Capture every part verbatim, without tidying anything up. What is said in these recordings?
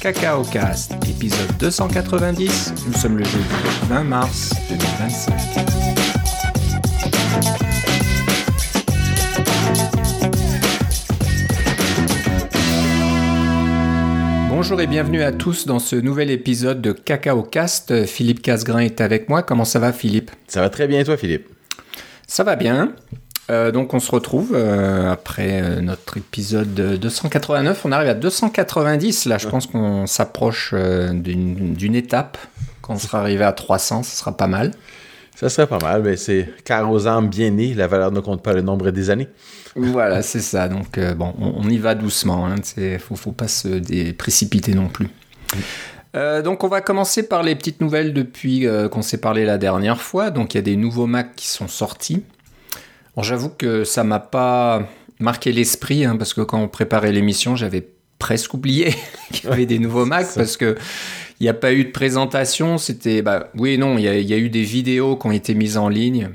CacaoCast, épisode deux cent quatre-vingt-dix. Nous sommes le jeudi vingt mars deux mille vingt-cinq. Bonjour et bienvenue à tous dans ce nouvel épisode de CacaoCast. Philippe Casgrain est avec moi. Comment ça va, Philippe? Ça va très bien, et toi, Philippe? Ça va bien. Euh, donc on se retrouve euh, après euh, notre épisode deux cent quatre-vingt-neuf. On arrive à deux cent quatre-vingt-dix. Là, je pense qu'on s'approche euh, d'une, d'une étape. Quand on sera arrivé à trois cents, ça sera pas mal. Ça serait pas mal, mais c'est car aux âmes bien nées, la valeur ne compte pas le nombre des années. Voilà, c'est ça. Donc euh, bon, on, on y va doucement. Il hein. faut, faut pas se dé- précipiter non plus. Oui. Euh, donc on va commencer par les petites nouvelles depuis euh, qu'on s'est parlé la dernière fois. Donc il y a des nouveaux Mac qui sont sortis. Bon, j'avoue que ça m'a pas marqué l'esprit, hein, parce que quand on préparait l'émission, j'avais presque oublié qu'il y avait des nouveaux Mac, parce que il n'y a pas eu de présentation. C'était, bah, oui et non, il y, y a eu des vidéos qui ont été mises en ligne.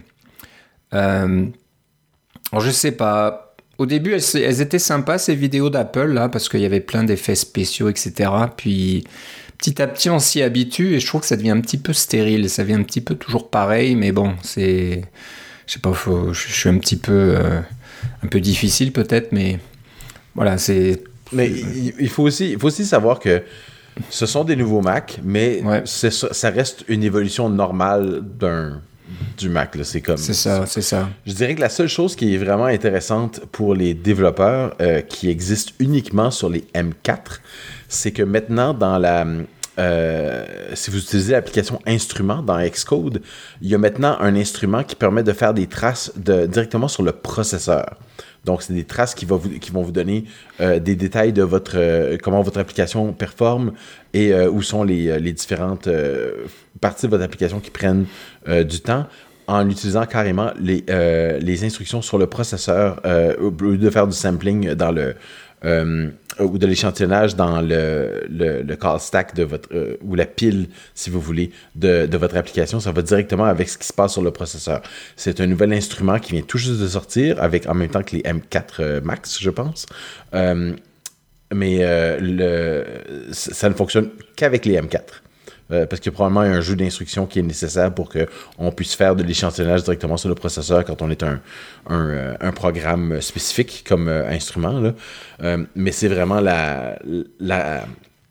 Euh, alors je sais pas. Au début, elles, elles étaient sympas, ces vidéos d'Apple, là, parce qu'il y avait plein d'effets spéciaux, et cetera. Puis petit à petit, on s'y habitue, et je trouve que ça devient un petit peu stérile. Ça devient un petit peu toujours pareil, mais bon, c'est... Je sais pas, faut, je suis un petit peu, euh, un peu difficile peut-être, mais voilà, c'est... Mais il, il, faut aussi, il faut aussi savoir que ce sont des nouveaux Mac, mais ouais. c'est, ça reste une évolution normale d'un, du Mac. Là. C'est comme... C'est ça, c'est ça. Je dirais que la seule chose qui est vraiment intéressante pour les développeurs euh, qui existe uniquement sur les M quatre, c'est que maintenant, dans la... Euh, si vous utilisez l'application Instrument dans Xcode, il y a maintenant un instrument qui permet de faire des traces de, directement sur le processeur. Donc, c'est des traces qui, va vous, qui vont vous donner euh, des détails de votre euh, comment votre application performe et euh, où sont les, les différentes euh, parties de votre application qui prennent euh, du temps, en utilisant carrément les, euh, les instructions sur le processeur euh, au lieu de faire du sampling dans le Euh, ou de l'échantillonnage dans le, le, le call stack de votre euh, ou la pile, si vous voulez, de, de votre application. Ça va directement avec ce qui se passe sur le processeur. C'est un nouvel instrument qui vient tout juste de sortir, avec en même temps que les M quatre euh, Max, je pense. Euh, mais euh, le, ça ne fonctionne qu'avec les M quatre. Euh, parce qu'il y a probablement un jeu d'instructions qui est nécessaire pour qu'on puisse faire de l'échantillonnage directement sur le processeur quand on est un, un, un programme spécifique comme euh, instrument. Là. Euh, mais c'est vraiment la, la,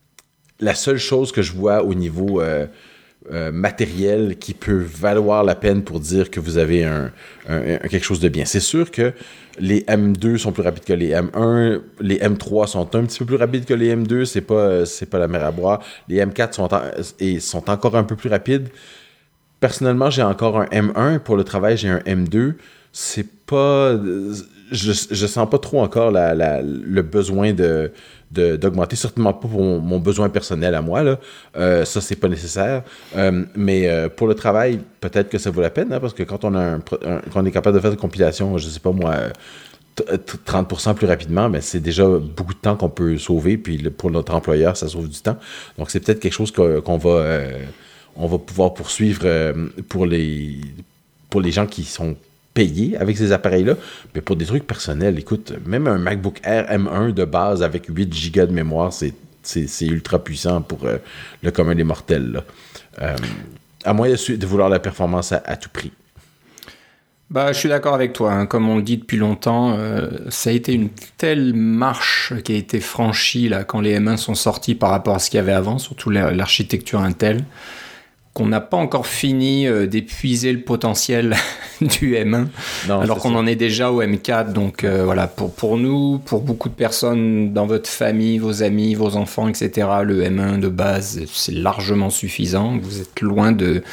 la seule chose que je vois au niveau euh, euh, matériel qui peut valoir la peine pour dire que vous avez un, un, un, quelque chose de bien. C'est sûr que les M deux sont plus rapides que les M un, les M trois sont un petit peu plus rapides que les M deux, c'est pas, c'est pas la mer à boire. Les M quatre sont, en, et sont encore un peu plus rapides. Personnellement, j'ai encore un M un, pour le travail, j'ai un M deux. C'est pas... Je, je sens pas trop encore la, la, le besoin de, de, d'augmenter, certainement pas pour mon, mon besoin personnel à moi, là. Euh, ça, c'est pas nécessaire. Euh, mais euh, pour le travail, peut-être que ça vaut la peine, hein, parce que quand on, a un, un, quand on est capable de faire des compilations, je sais pas moi, trente pour cent plus rapidement, ben, c'est déjà beaucoup de temps qu'on peut sauver, puis le, pour notre employeur, ça sauve du temps. Donc, c'est peut-être quelque chose que, qu'on va, euh, on va pouvoir poursuivre euh, pour les, pour les gens qui sont payés avec ces appareils-là, mais pour des trucs personnels, écoute, même un MacBook Air M un de base avec huit gigas de mémoire, c'est, c'est, c'est ultra puissant pour euh, le commun des mortels. Là. Euh, à moins de, de vouloir la performance à, à tout prix. Bah, je suis d'accord avec toi. Hein. Comme on le dit depuis longtemps, euh, ça a été une telle marche qui a été franchie là, quand les M un sont sortis par rapport à ce qu'il y avait avant, surtout l'architecture Intel, qu'on n'a pas encore fini euh, d'épuiser le potentiel du M un, non, alors qu'on ça. en est déjà au M quatre. Donc euh, voilà, pour, pour nous, pour beaucoup de personnes dans votre famille, vos amis, vos enfants, et cetera, le M un de base, c'est largement suffisant. Vous êtes loin de,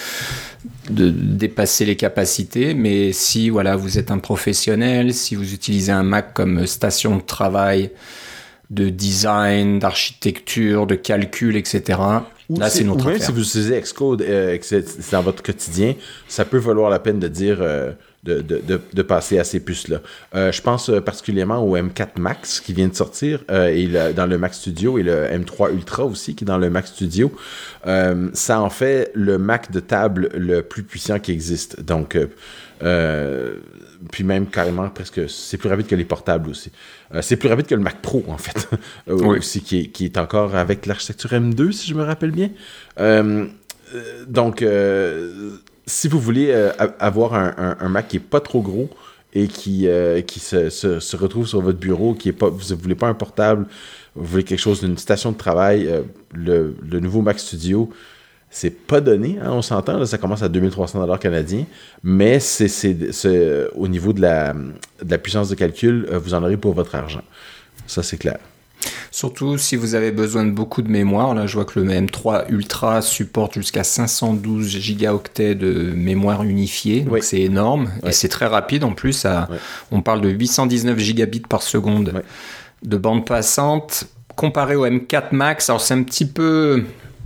de dépasser les capacités. Mais si voilà, vous êtes un professionnel, si vous utilisez un Mac comme station de travail, de design, d'architecture, de calcul, et cetera, là, c'est notre affaire. Même si vous utilisez Xcode euh, que c'est, c'est dans votre quotidien, ça peut valoir la peine de dire euh, de, de, de, de passer à ces puces-là. Euh, je pense particulièrement au M quatre Max qui vient de sortir euh, et le, dans le Mac Studio et le M trois Ultra aussi qui est dans le Mac Studio. Euh, ça en fait le Mac de table le plus puissant qui existe. Donc, euh, euh, puis même carrément presque, c'est plus rapide que les portables aussi. Euh, c'est plus rapide que le Mac Pro en fait, euh, oui. aussi qui est, qui est encore avec l'architecture M deux si je me rappelle bien. Euh, donc, euh, si vous voulez euh, avoir un, un, un Mac qui n'est pas trop gros et qui, euh, qui se, se, se retrouve sur votre bureau, qui est pas, vous ne voulez pas un portable, vous voulez quelque chose d'une station de travail, euh, le, le nouveau Mac Studio, c'est pas donné, hein, on s'entend, là, ça commence à deux mille trois cents dollars canadiens, mais c'est, c'est, c'est, au niveau de la, de la puissance de calcul, euh, vous en aurez pour votre argent. Ça, c'est clair. Surtout si vous avez besoin de beaucoup de mémoire. Là, je vois que le M trois Ultra supporte jusqu'à cinq cent douze gigaoctets de mémoire unifiée. Donc, oui. c'est énorme. Oui. Et c'est très rapide. En plus, à, oui. on parle de huit cent dix-neuf gigabits par seconde oui. de bande passante. Comparé au M quatre Max, alors c'est un petit peu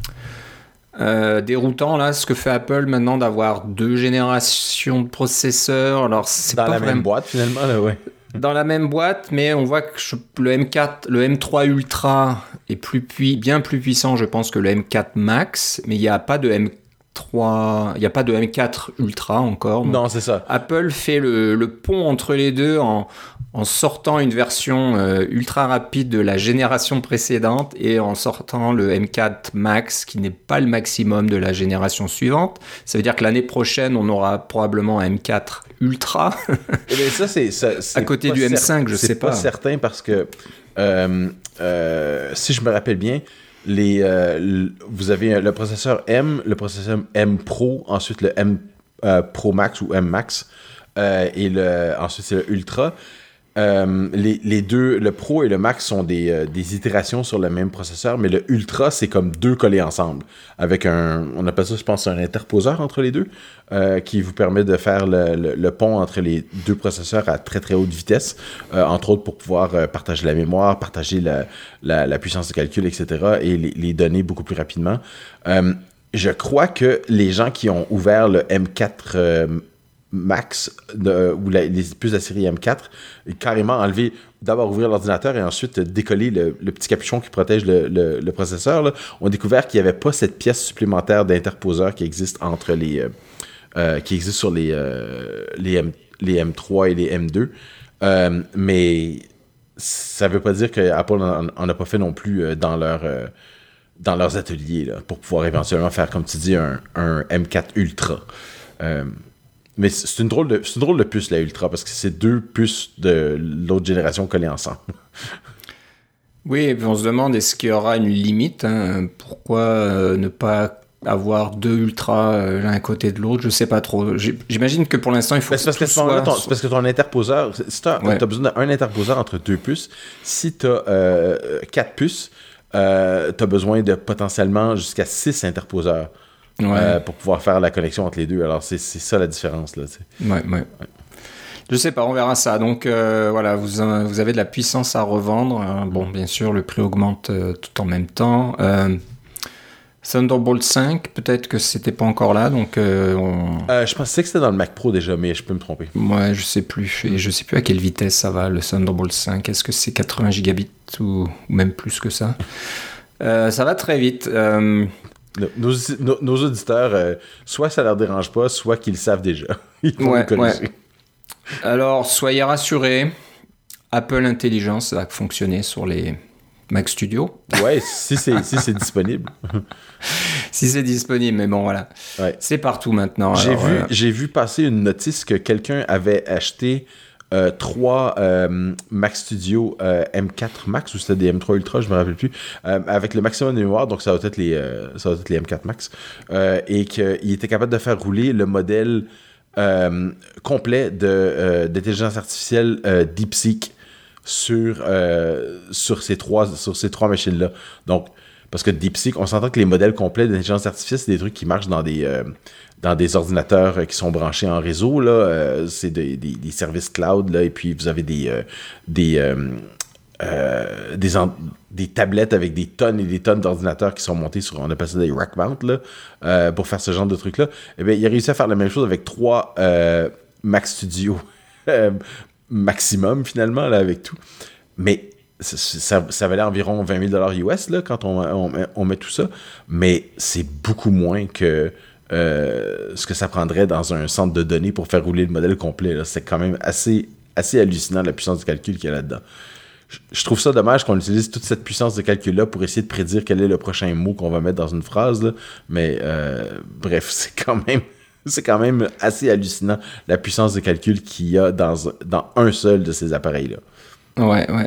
euh, déroutant, là, ce que fait Apple maintenant d'avoir deux générations de processeurs. Alors, c'est Dans pas la vraiment... même boîte, finalement, là, ouais. Dans la même boîte, mais on voit que je, le M quatre, le M trois Ultra est plus pui, bien plus puissant, je pense, que le M quatre Max, mais il n'y a pas de M trois, il n'y a pas de M quatre Ultra encore. Non, c'est ça. Apple fait le, le pont entre les deux en, en sortant une version euh, ultra rapide de la génération précédente et en sortant le M quatre Max, qui n'est pas le maximum de la génération suivante. Ça veut dire que l'année prochaine, on aura probablement un M quatre Ultra. Et bien ça, c'est, ça, c'est à côté du M cinq, je sais pas. C'est pas certain parce que euh, euh, si je me rappelle bien, les, euh, vous avez le processeur M, le processeur M Pro, ensuite le M euh, Pro Max ou M Max, euh, et le, ensuite c'est le Ultra. Euh, les, les deux, le Pro et le Max sont des, euh, des itérations sur le même processeur, mais le Ultra, c'est comme deux collés ensemble, avec un, on appelle ça, je pense, un interposeur entre les deux, euh, qui vous permet de faire le, le, le pont entre les deux processeurs à très très haute vitesse, euh, entre autres pour pouvoir euh, partager la mémoire, partager la, la, la puissance de calcul, et cetera, et les, les données beaucoup plus rapidement. Euh, je crois que les gens qui ont ouvert le M quatre euh, Max, de, ou la, les puces de la série M quatre, carrément enlever, d'abord ouvrir l'ordinateur et ensuite décoller le, le petit capuchon qui protège le, le, le processeur, là, ont découvert qu'il n'y avait pas cette pièce supplémentaire d'interposeur qui existe entre les euh, euh, qui existe sur les, euh, les, M, les M trois et les M deux. Euh, mais ça ne veut pas dire qu'Apple n'en a pas fait non plus dans leur euh, dans leurs ateliers là, pour pouvoir éventuellement faire, comme tu dis, un, un M quatre Ultra. Euh, Mais c'est une drôle de, c'est une drôle de puce, la Ultra, parce que c'est deux puces de l'autre génération collées ensemble. Oui, et puis on se demande, est-ce qu'il y aura une limite, hein? Pourquoi euh, ne pas avoir deux Ultra euh, l'un à côté de l'autre? Je sais pas trop. J'imagine que pour l'instant, il faut... Ben, c'est, parce que soit... ton, c'est parce que ton interposeur... Si tu as ouais. besoin d'un interposeur entre deux puces, si tu as euh, quatre puces, euh, tu as besoin de potentiellement jusqu'à six interposeurs. Ouais. Euh, pour pouvoir faire la connexion entre les deux. Alors, c'est, c'est ça la différence, là. Ouais, ouais, ouais. Je sais pas, on verra ça. Donc, euh, voilà, vous, euh, vous avez de la puissance à revendre. Euh, bon, bien sûr, le prix augmente euh, tout en même temps. Euh, Thunderbolt cinq, peut-être que c'était pas encore là, donc... Euh, on... euh, je pensais que c'était dans le Mac Pro déjà, mais je peux me tromper. Ouais, je sais plus. Et je sais plus à quelle vitesse ça va, le Thunderbolt cinq. Est-ce que c'est quatre-vingts gigabits ou même plus que ça? euh, Ça va très vite. Euh... Nos, nos, nos auditeurs, euh, soit ça leur dérange pas, soit qu'ils le savent déjà. Ils vont ouais, ouais. Alors, soyez rassurés, Apple Intelligence va fonctionner sur les Mac Studio. Ouais, si c'est, si c'est disponible. Si c'est disponible, mais bon, voilà. Ouais. C'est partout maintenant. J'ai, alors, vu, euh... j'ai vu passer une notice que quelqu'un avait acheté Euh, trois euh, Mac Studio euh, M quatre Max, ou c'était des M trois Ultra, je me rappelle plus, euh, avec le maximum de mémoire, donc ça va être les, euh, ça va être les M quatre Max, euh, et qu'il était capable de faire rouler le modèle euh, complet de, euh, d'intelligence artificielle euh, DeepSeek sur, euh, sur, ces trois, sur ces trois machines-là. Donc, parce que DeepSeek, on s'entend que les modèles complets d'intelligence artificielle, c'est des trucs qui marchent dans des... Euh, dans des ordinateurs euh, qui sont branchés en réseau, là, euh, c'est des, des, des services cloud, là, et puis vous avez des euh, des, euh, euh, des, en, des tablettes avec des tonnes et des tonnes d'ordinateurs qui sont montés sur, on appelle ça des rack mount, là, euh, pour faire ce genre de trucs-là. Eh bien, il a réussi à faire la même chose avec trois, euh, Mac Studio euh, maximum, finalement, là, avec tout. Mais ça, ça, ça valait environ vingt mille dollars U S, là, quand on, on, on met tout ça. Mais c'est beaucoup moins que euh, ce que ça prendrait dans un centre de données pour faire rouler le modèle complet. Là. C'est quand même assez, assez hallucinant, la puissance de calcul qu'il y a là-dedans. Je, je trouve ça dommage qu'on utilise toute cette puissance de calcul-là pour essayer de prédire quel est le prochain mot qu'on va mettre dans une phrase. Là. Mais euh, bref, c'est quand même... C'est quand même assez hallucinant, la puissance de calcul qu'il y a dans, dans un seul de ces appareils-là. Ouais, ouais.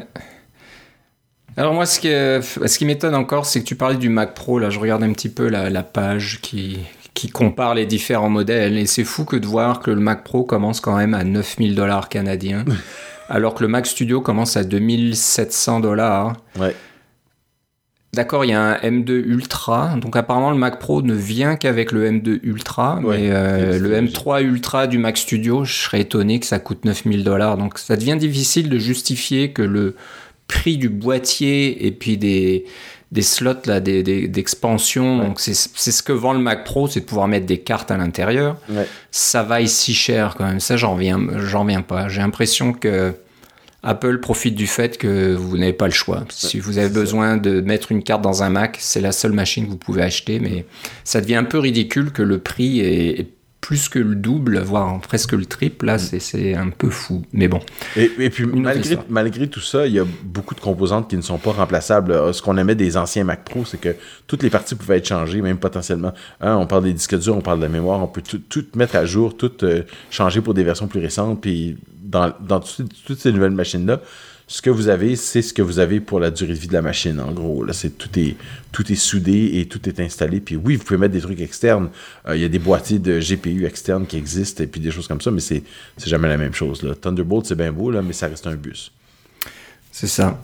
Alors moi, ce qui, ce qui m'étonne encore, c'est que tu parlais du Mac Pro. Là, je regarde un petit peu la, la page qui, qui compare les différents modèles. Et c'est fou que de voir que le Mac Pro commence quand même à neuf mille dollars canadiens, alors que le Mac Studio commence à deux mille sept cents dollars. Ouais. D'accord, il y a un M deux Ultra, donc apparemment le Mac Pro ne vient qu'avec le M deux Ultra, ouais, mais euh, le M trois Ultra du Mac Studio, je serais étonné que ça coûte neuf mille dollars, donc ça devient difficile de justifier que le prix du boîtier et puis des, des slots là, des, des, d'expansion, ouais. Donc c'est, c'est ce que vend le Mac Pro, c'est de pouvoir mettre des cartes à l'intérieur, ouais. Ça vaille si cher quand même, ça j'en reviens, j'en reviens pas, j'ai l'impression que Apple profite du fait que vous n'avez pas le choix. Si vous avez besoin de mettre une carte dans un Mac, c'est la seule machine que vous pouvez acheter, mais ça devient un peu ridicule que le prix est plus que le double, voire presque le triple. Là, c'est, c'est un peu fou, mais bon. Et, et puis, malgré, malgré tout ça, il y a beaucoup de composantes qui ne sont pas remplaçables. Ce qu'on aimait des anciens Mac Pro, c'est que toutes les parties pouvaient être changées, même potentiellement. Hein, on parle des disques durs, on parle de la mémoire, on peut tout, tout mettre à jour, tout euh, changer pour des versions plus récentes, puis dans, dans toutes, toutes ces nouvelles machines-là, ce que vous avez, c'est ce que vous avez pour la durée de vie de la machine, en gros. Là, c'est, tout, est, tout est soudé et tout est installé. Puis oui, vous pouvez mettre des trucs externes. Il euh, y a des boîtiers de G P U externes qui existent et puis des choses comme ça, mais c'est, c'est jamais la même chose. Là. Thunderbolt, c'est bien beau, là, mais ça reste un bus. C'est ça.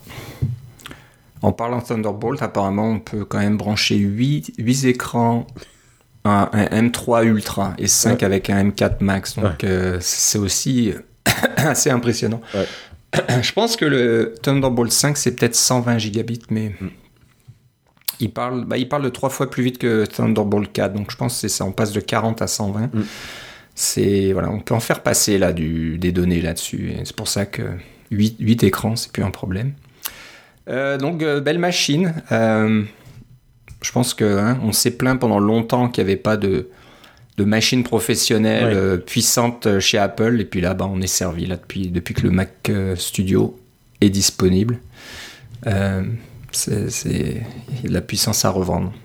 En parlant de Thunderbolt, apparemment, on peut quand même brancher huit, huit écrans, un, un M trois Ultra et cinq ouais. avec un M quatre Max. Donc, ouais. euh, c'est aussi assez impressionnant. Ouais. Je pense que le Thunderbolt cinq, c'est peut-être cent vingt gigabits, mais mm. il, parle, bah, il parle de trois fois plus vite que Thunderbolt quatre. Donc je pense que c'est ça, on passe de quarante à cent vingt. Mm. C'est, voilà, on peut en faire passer là, du, des données là-dessus. Et c'est pour ça que huit, huit écrans, c'est plus un problème. Euh, donc, euh, belle machine. Euh, je pense qu'on hein, s'est plaint pendant longtemps qu'il n'y avait pas de... de machines professionnelles ouais. euh, puissantes chez Apple, et puis là bah, on est servi là, depuis, depuis que le Mac Studio est disponible. Euh, c'est, c'est... Il y a de la puissance à revendre.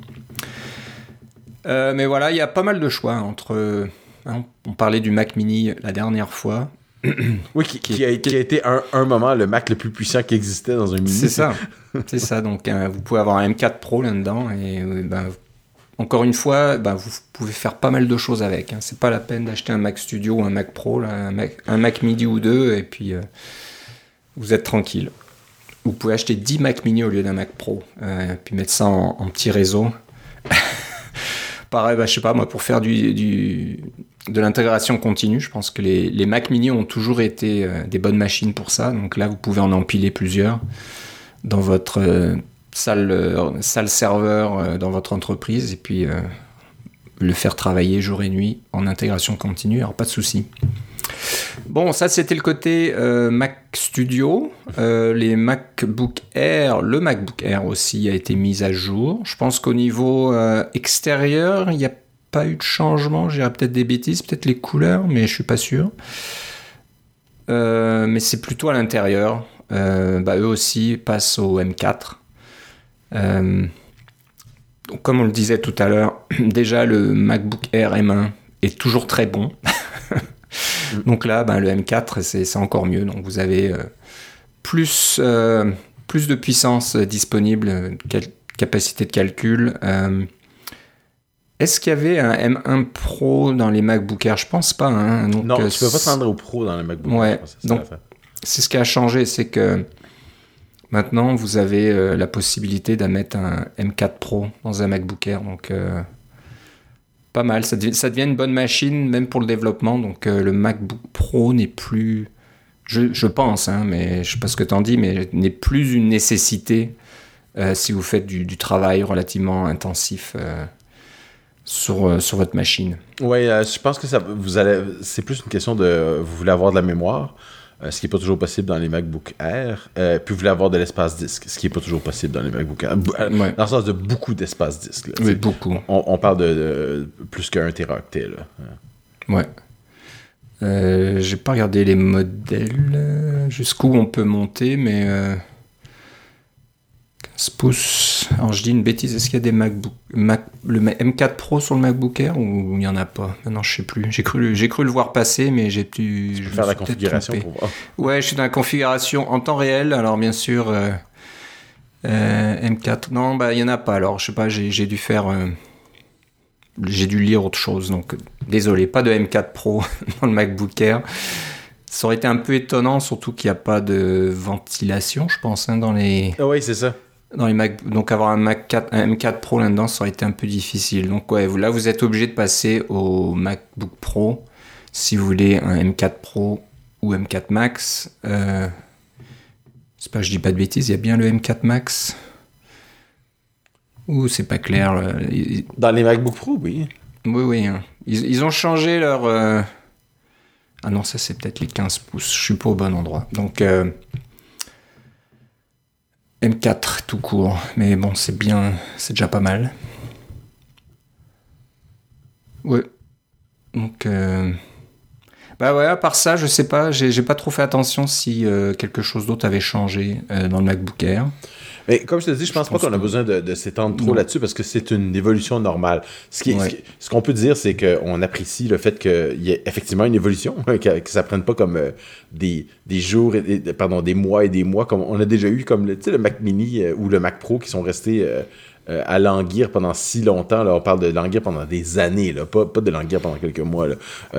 Euh, mais voilà, il y a pas mal de choix entre... Hein, on parlait du Mac Mini la dernière fois. Oui, qui, qui, a, qui a été un, un moment le Mac le plus puissant qui existait dans un Mini. C'est ça, c'est ça. Donc euh, vous pouvez avoir un M quatre Pro là-dedans, et euh, ben, encore une fois, ben, vous pouvez faire pas mal de choses avec. Hein. C'est pas la peine d'acheter un Mac Studio ou un Mac Pro, là, un, Mac, un Mac Mini ou deux, et puis euh, vous êtes tranquille. Vous pouvez acheter dix Mac Mini au lieu d'un Mac Pro, euh, puis mettre ça en, en petit réseau. Pareil, ben, je sais pas, moi, pour faire du, du, de l'intégration continue, je pense que les, les Mac Mini ont toujours été euh, des bonnes machines pour ça. Donc là, vous pouvez en empiler plusieurs dans votre... Euh, salle, euh, salle serveur euh, dans votre entreprise et puis euh, le faire travailler jour et nuit en intégration continue, alors pas de souci. Bon, ça c'était le côté euh, Mac Studio. Euh, les MacBook Air, le MacBook Air aussi a été mis à jour. Je pense qu'au niveau euh, extérieur, il n'y a pas eu de changement. J'irais peut-être des bêtises, peut-être les couleurs, mais je suis pas sûr. Euh, mais c'est plutôt à l'intérieur. Euh, bah, eux aussi passent au M quatre. Euh, donc comme on le disait tout à l'heure, déjà le MacBook Air M un est toujours très bon. Donc là, ben, le M quatre, c'est, c'est encore mieux. Donc vous avez euh, plus, euh, plus de puissance disponible, cal- capacité de calcul. Euh, est-ce qu'il y avait un M un Pro dans les MacBook Air ? Je pense pas. Hein. Donc, non, euh, tu peux pas te rendre au Pro dans les MacBook ouais, Air. C'est donc c'est ce qui a changé, c'est que maintenant, vous avez euh, la possibilité de mettre un M quatre Pro dans un MacBook Air. Donc, euh, pas mal. Ça devient, ça devient une bonne machine, même pour le développement. Donc, euh, le MacBook Pro n'est plus... Je, je pense, hein, mais je sais pas ce que t'en dis, mais n'est plus une nécessité euh, si vous faites du, du travail relativement intensif euh, sur, euh, sur votre machine. Oui, euh, je pense que ça, vous allez, c'est plus une question de vous voulez avoir de la mémoire, euh, ce qui n'est pas toujours possible dans les MacBook Air, euh, puis vous voulez avoir de l'espace disque, ce qui n'est pas toujours possible dans les MacBook Air, ouais. Dans le sens de beaucoup d'espace disque. Là, oui, beaucoup. On, on parle de, de plus qu'un téraoctet. Là. Ouais. Euh, j'ai pas regardé les modèles, euh, jusqu'où on peut monter, mais... Euh... quinze pouces. Alors je dis une bêtise, est-ce qu'il y a des MacBook, Mac, le M quatre Pro sur le MacBook Air ou il n'y en a pas? Maintenant je sais plus. J'ai cru, j'ai cru le voir passer, mais j'ai pu. Je peux faire la configuration pour voir. Ouais, je suis dans la configuration en temps réel. Alors bien sûr, euh, euh, M quatre. Non, bah il y en a pas. Alors je sais pas, j'ai, j'ai dû faire. Euh, j'ai dû lire autre chose. Donc désolé, pas de M quatre Pro dans le MacBook Air. Ça aurait été un peu étonnant, surtout qu'il n'y a pas de ventilation, je pense, hein, dans les. Ah oui, c'est ça. Dans les Mac, donc avoir un Mac quatre, un M quatre Pro là-dedans, ça aurait été un peu difficile. Donc ouais, là vous êtes obligé de passer au MacBook Pro si vous voulez un M quatre Pro ou M quatre Max. Euh, c'est pas, je dis pas de bêtises, il y a bien le M quatre Max. Ouh, c'est pas clair. Là. Dans les MacBook Pro, oui. Oui, oui. Hein. Ils, ils ont changé leur. Euh... Ah non, ça c'est peut-être les quinze pouces. Je suis pas au bon endroit. Donc. Euh... M quatre tout court, mais bon, c'est bien, c'est déjà pas mal. Ouais. Donc, euh... bah ouais, à part ça, je sais pas, j'ai, j'ai pas trop fait attention si euh, quelque chose d'autre avait changé euh, dans le MacBook Air. Mais comme je te dis, je pense je pas pense qu'on que... a besoin de, de s'étendre trop non. là-dessus parce que c'est une évolution normale. Ce, qui est, ouais. ce, qui, ce qu'on peut dire, c'est qu'on apprécie le fait qu'il y ait effectivement une évolution, que, que ça ne prenne pas comme euh, des, des jours, et des, pardon, des mois et des mois, comme on a déjà eu comme le, le Mac Mini euh, ou le Mac Pro qui sont restés euh, euh, à languir pendant si longtemps. Là, on parle de languir pendant des années, là, pas, pas de languir pendant quelques mois. Là.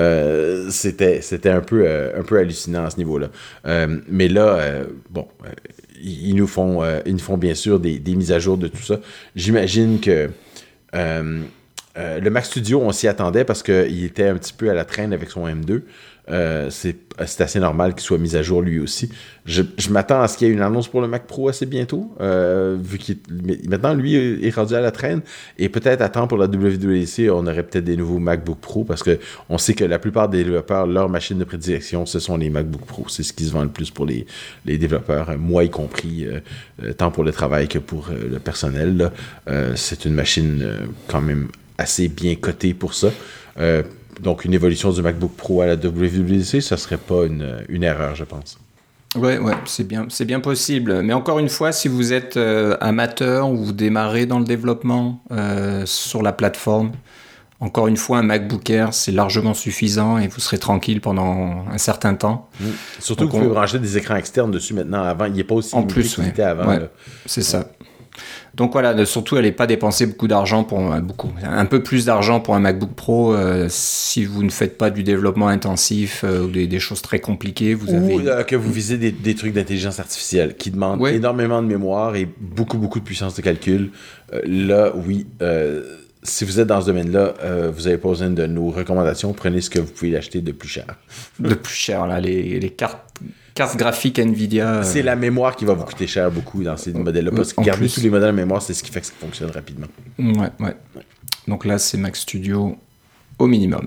Euh, c'était, c'était un peu, euh, un peu hallucinant à ce niveau-là. Euh, mais là, euh, bon... Euh, Ils nous font, euh, ils nous font bien sûr des, des mises à jour de tout ça. J'imagine que euh, euh, le Mac Studio, on s'y attendait parce qu'il était un petit peu à la traîne avec son M deux. Euh, c'est, c'est assez normal qu'il soit mis à jour lui aussi. Je, je m'attends à ce qu'il y ait une annonce pour le Mac Pro assez bientôt, euh, vu qu'il maintenant lui est rendu à la traîne et peut-être à temps pour la W W D C, on aurait peut-être des nouveaux MacBook Pro parce que on sait que la plupart des développeurs, leur machine de prédilection, ce sont les MacBook Pro. C'est ce qui se vend le plus pour les, les développeurs, moi y compris, euh, tant pour le travail que pour euh, le personnel. Là. Euh, c'est une machine euh, quand même assez bien cotée pour ça. Euh, Donc, une évolution du MacBook Pro à la W W D C, ça ne serait pas une, une erreur, je pense. Ouais, ouais, c'est bien, c'est bien possible. Mais encore une fois, si vous êtes euh, amateur ou vous démarrez dans le développement euh, sur la plateforme, encore une fois, un MacBook Air, c'est largement suffisant et vous serez tranquille pendant un certain temps. Mmh. Surtout Donc, que vous on... pouvez brancher des écrans externes dessus maintenant. Avant, il n'y a pas aussi en plus, qu'il était ouais. avant. Ouais, là. C'est ouais. ça. Donc voilà, surtout, n'allez pas dépenser beaucoup d'argent pour un, beaucoup, un peu plus d'argent pour un MacBook Pro euh, si vous ne faites pas du développement intensif euh, ou des, des choses très compliquées. Vous avez... Ou euh, que vous visez des, des trucs d'intelligence artificielle qui demandent oui. énormément de mémoire et beaucoup, beaucoup de puissance de calcul. Euh, là, oui, euh, si vous êtes dans ce domaine-là, euh, vous n'avez pas besoin de nos recommandations. Prenez ce que vous pouvez l'acheter de plus cher. De plus cher, là, les, les cartes... carte graphique Nvidia. C'est la mémoire qui va vous coûter cher beaucoup dans ces modèles-là. Parce que garder tous les modèles en mémoire, c'est ce qui fait que ça fonctionne rapidement. Ouais, ouais. ouais. Donc là, c'est Mac Studio au minimum.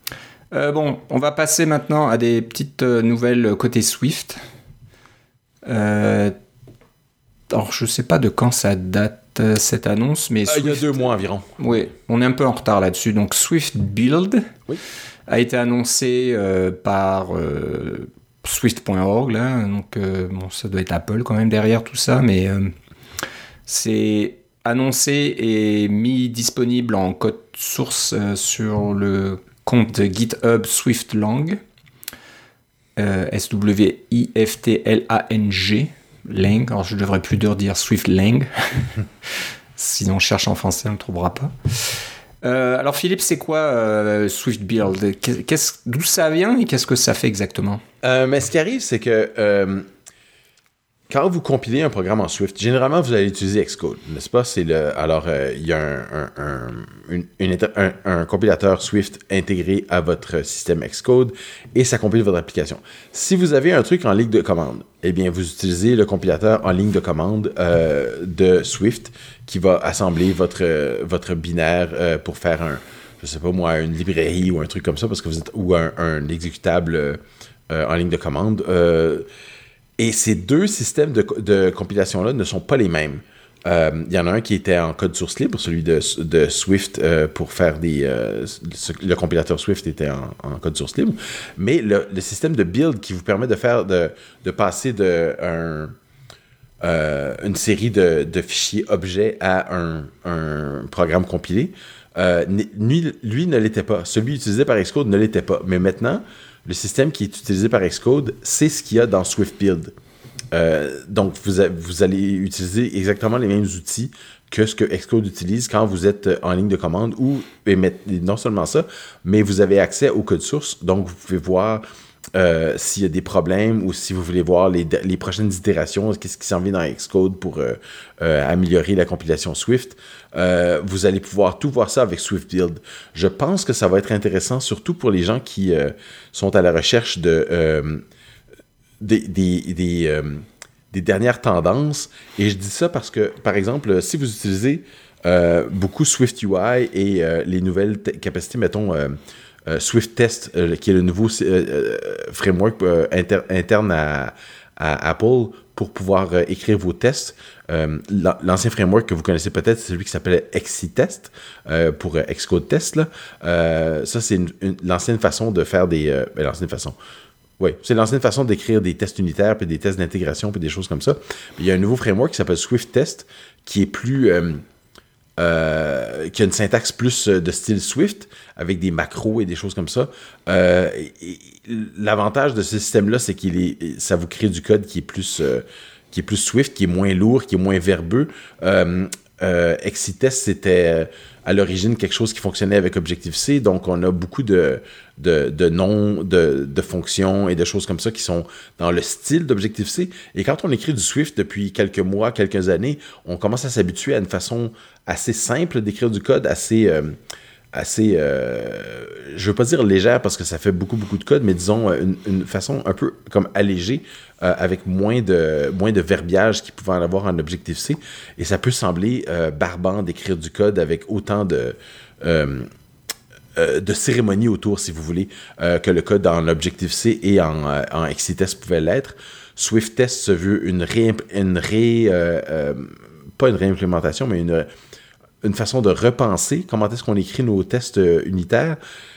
Euh, bon, on va passer maintenant à des petites euh, nouvelles côté Swift. Euh, alors, je ne sais pas de quand ça date euh, cette annonce, mais euh, Swift, il y a deux mois environ. Oui, on est un peu en retard là-dessus. Donc, Swift Build oui. a été annoncé euh, par... Euh, Swift point org, là, donc euh, bon, ça doit être Apple quand même derrière tout ça, mais euh, c'est annoncé et mis disponible en code source euh, sur le compte de GitHub SwiftLang, euh, S W I F T L A N G, Lang, alors je devrais plus dur dire SwiftLang, sinon on cherche en français, on ne le trouvera pas. Euh, alors Philippe, c'est quoi euh, Swift Build ? Qu'est-ce, D'où ça vient et qu'est-ce que ça fait exactement ? euh, Mais ce qui arrive, c'est que euh, quand vous compilez un programme en Swift, généralement, vous allez utiliser Xcode, n'est-ce pas? C'est le, alors, euh, il y a un, un, un, une, une, un, un compilateur Swift intégré à votre système Xcode et ça compile votre application. Si vous avez un truc en ligne de commande, eh bien, vous utilisez le compilateur en ligne de commande euh, de Swift qui va assembler votre, votre binaire euh, pour faire un, je sais pas moi, une librairie ou un truc comme ça, parce que vous êtes, ou un, un exécutable euh, en ligne de commande. Euh, Et ces deux systèmes de, de compilation-là ne sont pas les mêmes. Il euh, y en a un qui était en code source libre, celui de, de Swift euh, pour faire des... Euh, le compilateur Swift était en, en code source libre. Mais le, le système de build qui vous permet de faire de, de passer de un, euh, une série de, de fichiers objets à un, un programme compilé, euh, lui, lui ne l'était pas. Celui utilisé par Xcode ne l'était pas. Mais maintenant... Le système qui est utilisé par Xcode, c'est ce qu'il y a dans Swift Build. Euh, donc, vous, a, vous allez utiliser exactement les mêmes outils que ce que Xcode utilise quand vous êtes en ligne de commande ou, et non seulement ça, mais vous avez accès au code source. Donc, vous pouvez voir euh, s'il y a des problèmes ou si vous voulez voir les, les prochaines itérations, qu'est-ce qui s'en vient dans Xcode pour euh, euh, améliorer la compilation Swift. Euh, vous allez pouvoir tout voir ça avec Swift Build. Je pense que ça va être intéressant, surtout pour les gens qui euh, sont à la recherche de euh, des, des, des, euh, des dernières tendances. Et je dis ça parce que, par exemple, si vous utilisez euh, beaucoup Swift U I et euh, les nouvelles t- capacités, mettons, euh, euh, Swift Test, euh, qui est le nouveau euh, framework euh, inter- interne à, à Apple pour pouvoir euh, écrire vos tests. Euh, l'ancien framework que vous connaissez peut-être, c'est celui qui s'appelait XCTest euh, pour euh, Xcode Test. Là. Euh, ça, c'est une, une, l'ancienne façon de faire des... Euh, ben, l'ancienne façon. Oui, c'est l'ancienne façon d'écrire des tests unitaires, puis des tests d'intégration, puis des choses comme ça. Puis il y a un nouveau framework qui s'appelle Swift Test, qui est plus... Euh, euh, qui a une syntaxe plus de style Swift, avec des macros et des choses comme ça. Euh, et, et, l'avantage de ce système-là, c'est qu'il est, ça vous crée du code qui est plus... Euh, qui est plus Swift, qui est moins lourd, qui est moins verbeux. Euh, euh, XCTest, c'était euh, à l'origine quelque chose qui fonctionnait avec Objective-C, donc on a beaucoup de, de, de noms, de, de fonctions et de choses comme ça qui sont dans le style d'Objective-C. Et quand on écrit du Swift depuis quelques mois, quelques années, on commence à s'habituer à une façon assez simple d'écrire du code, assez... Euh, assez, euh, je veux pas dire légère parce que ça fait beaucoup, beaucoup de code, mais disons une, une façon un peu comme allégée, euh, avec moins de, moins de verbiage qu'il pouvait en avoir en Objective-C. Et ça peut sembler euh, barbant d'écrire du code avec autant de... Euh, euh, de cérémonie autour, si vous voulez, euh, que le code en Objective-C et en, euh, en XCTest pouvait l'être. Swift Test se veut une ré... Une ré euh, euh, pas une réimplémentation, mais une... une façon de repenser comment est-ce qu'on écrit nos tests euh, unitaires.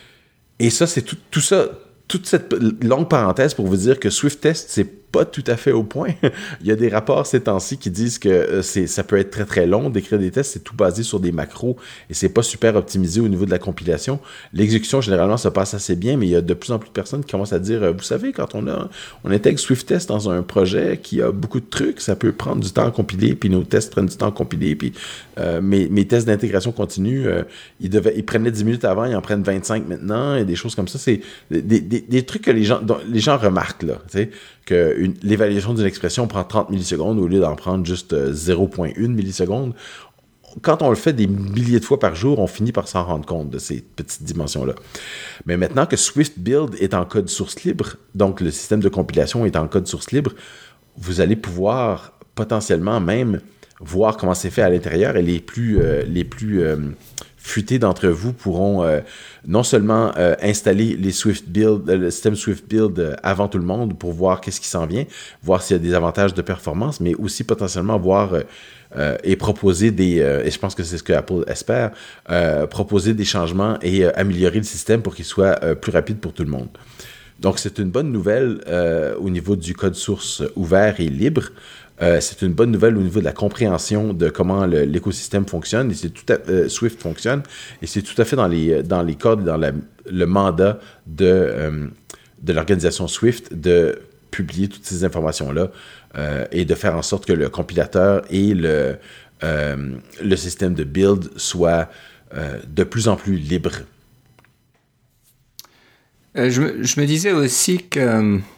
Et ça, c'est tout, tout ça, toute cette longue parenthèse pour vous dire que Swift Test, c'est pas tout à fait au point. Il y a des rapports ces temps-ci qui disent que euh, c'est, ça peut être très très long d'écrire des tests, c'est tout basé sur des macros et c'est pas super optimisé au niveau de la compilation. L'exécution, généralement, ça passe assez bien, mais il y a de plus en plus de personnes qui commencent à dire, euh, vous savez, quand on a on intègre Swift Test dans un projet qui a beaucoup de trucs, ça peut prendre du temps à compiler, puis nos tests prennent du temps à compiler, puis euh, mes, mes tests d'intégration continue, euh, ils, devaient, ils prenaient dix minutes avant, ils en prennent vingt-cinq maintenant, et des choses comme ça. C'est des, des, des trucs que les gens, les gens remarquent, là, tu sais, que une, l'évaluation d'une expression prend trente millisecondes au lieu d'en prendre juste euh, zéro virgule un millisecondes. Quand on le fait des milliers de fois par jour, on finit par s'en rendre compte de ces petites dimensions-là. Mais maintenant que Swift Build est en code source libre, donc le système de compilation est en code source libre, vous allez pouvoir potentiellement même voir comment c'est fait à l'intérieur et les plus, euh, les plus euh, futés d'entre vous pourront euh, non seulement euh, installer les Swift Build, le système Swift Build euh, avant tout le monde pour voir qu'est-ce qui s'en vient, voir s'il y a des avantages de performance, mais aussi potentiellement voir euh, euh, et proposer des, euh, et je pense que c'est ce que Apple espère, euh, proposer des changements et euh, améliorer le système pour qu'il soit euh, plus rapide pour tout le monde. Donc c'est une bonne nouvelle euh, au niveau du code source ouvert et libre. Euh, c'est une bonne nouvelle au niveau de la compréhension de comment le, l'écosystème fonctionne et c'est tout à, euh, Swift fonctionne et c'est tout à fait dans les dans les cadres, dans la, le mandat de euh, de l'organisation Swift de publier toutes ces informations-là euh, et de faire en sorte que le compilateur et le euh, le système de build soient euh, de plus en plus libres. Euh, je, je me disais aussi que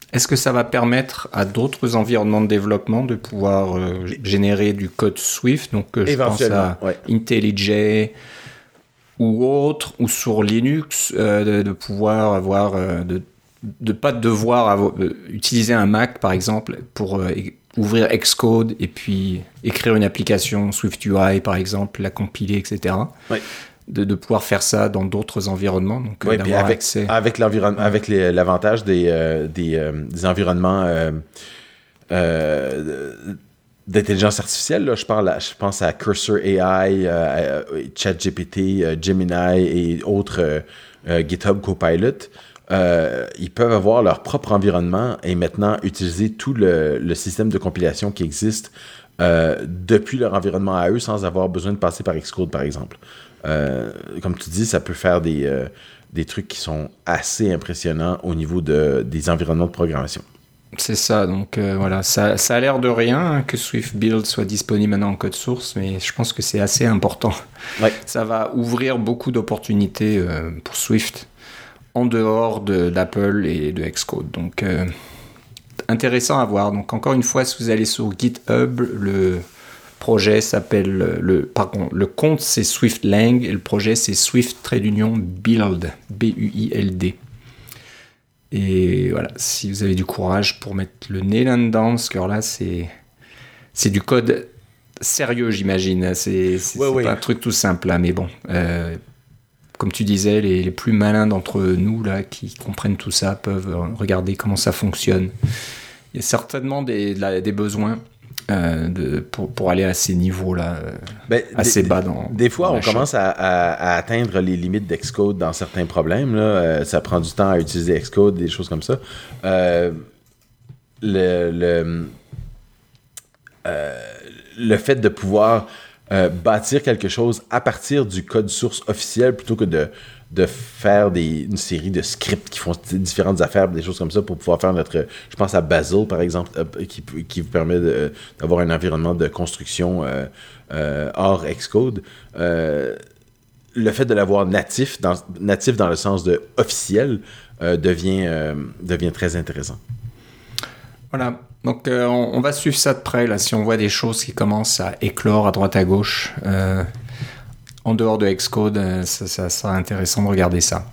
Est-ce que ça va permettre à d'autres environnements de développement de pouvoir euh, générer du code Swift? Donc, euh, je pense à ouais. IntelliJ ou autre, ou sur Linux, euh, de, de pouvoir avoir, euh, de ne pas devoir avoir, euh, utiliser un Mac, par exemple, pour euh, ouvrir Xcode et puis écrire une application SwiftUI, par exemple, la compiler, et cetera. Oui. De, de pouvoir faire ça dans d'autres environnements. Donc, oui, puis avec, accès... avec, l'environnement, avec les, l'avantage des, euh, des, euh, des environnements euh, euh, d'intelligence artificielle, là, je, parle à, je pense à Cursor A I, euh, ChatGPT, euh, Gemini et autres euh, euh, GitHub Copilot. Euh, ils peuvent avoir leur propre environnement et maintenant utiliser tout le, le système de compilation qui existe euh, depuis leur environnement à eux sans avoir besoin de passer par Xcode, par exemple. Euh, comme tu dis, ça peut faire des, euh, des trucs qui sont assez impressionnants au niveau de, des environnements de programmation. C'est ça, donc euh, voilà, ça, ça a l'air de rien hein, que Swift Build soit disponible maintenant en code source, mais je pense que c'est assez important. Ouais. Ça va ouvrir beaucoup d'opportunités euh, pour Swift en dehors de, d'Apple et de Xcode. Donc, euh, intéressant à voir. Donc, encore une fois, si vous allez sur GitHub, le projet s'appelle, le, pardon, le compte c'est SwiftLang et le projet c'est Swift trait d'union Build, B U I L D. Et voilà, si vous avez du courage pour mettre le nez là-dedans, parce que là, c'est, c'est du code sérieux, j'imagine. C'est, c'est, ouais, c'est ouais. pas un truc tout simple, là, mais bon. Euh, comme tu disais, les, les plus malins d'entre nous, là, qui comprennent tout ça, peuvent regarder comment ça fonctionne. Il y a certainement des, la, des besoins euh, de, pour, pour aller à ces niveaux-là, euh, ben, assez des, bas. Dans, des fois, dans on commence à, à, à atteindre les limites d'Xcode dans certains problèmes. Là. Euh, ça prend du temps à utiliser Xcode, des choses comme ça. Euh, le, le, euh, le fait de pouvoir euh, bâtir quelque chose à partir du code source officiel plutôt que de de faire des, une série de scripts qui font différentes affaires, des choses comme ça pour pouvoir faire notre... Je pense à Bazel, par exemple, euh, qui, qui vous permet de, d'avoir un environnement de construction euh, euh, hors Xcode. Euh, le fait de l'avoir natif, dans, natif dans le sens de officiel, euh, devient, euh, devient très intéressant. Voilà. Donc, euh, on, on va suivre ça de près, là, si on voit des choses qui commencent à éclore à droite à gauche. Euh... En dehors de Xcode, ça, ça sera intéressant de regarder ça.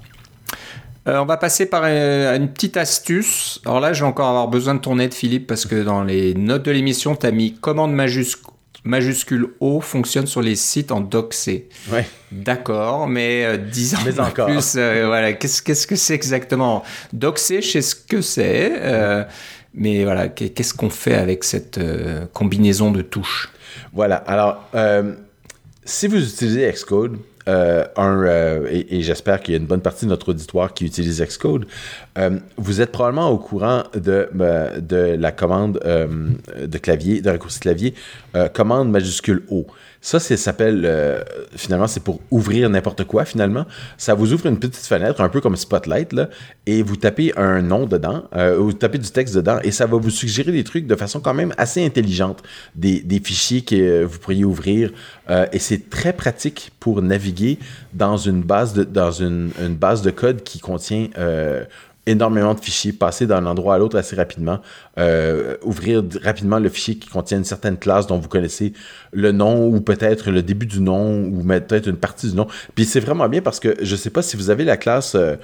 Euh, on va passer par euh, une petite astuce. Alors là, je vais encore avoir besoin de ton aide, Philippe, parce que dans les notes de l'émission, tu as mis commande majuscule, majuscule O fonctionne sur les sites en doxé. Ouais. D'accord, mais euh, dix ans mais encore. plus, euh, voilà, qu'est-ce, qu'est-ce que c'est exactement? Doxé, je sais ce que c'est, euh, mais voilà, qu'est-ce qu'on fait avec cette euh, combinaison de touches? Voilà, alors... Euh... Si vous utilisez Xcode, euh, un, euh, et, et j'espère qu'il y a une bonne partie de notre auditoire qui utilise Xcode, euh, vous êtes probablement au courant de, euh, de la commande euh, de clavier, de raccourci clavier, euh, commande majuscule O. Ça, ça s'appelle, euh, finalement, c'est pour ouvrir n'importe quoi, finalement. Ça vous ouvre une petite fenêtre, un peu comme Spotlight, là, et vous tapez un nom dedans, euh, vous tapez du texte dedans, et ça va vous suggérer des trucs de façon quand même assez intelligente, des, des fichiers que vous pourriez ouvrir, euh, et c'est très pratique pour naviguer dans une base de, dans une, une base de code qui contient... Euh, énormément de fichiers, passer d'un endroit à l'autre assez rapidement, euh, ouvrir rapidement le fichier qui contient une certaine classe dont vous connaissez le nom ou peut-être le début du nom ou peut-être une partie du nom. Puis c'est vraiment bien parce que je ne sais pas si vous avez la classe, euh,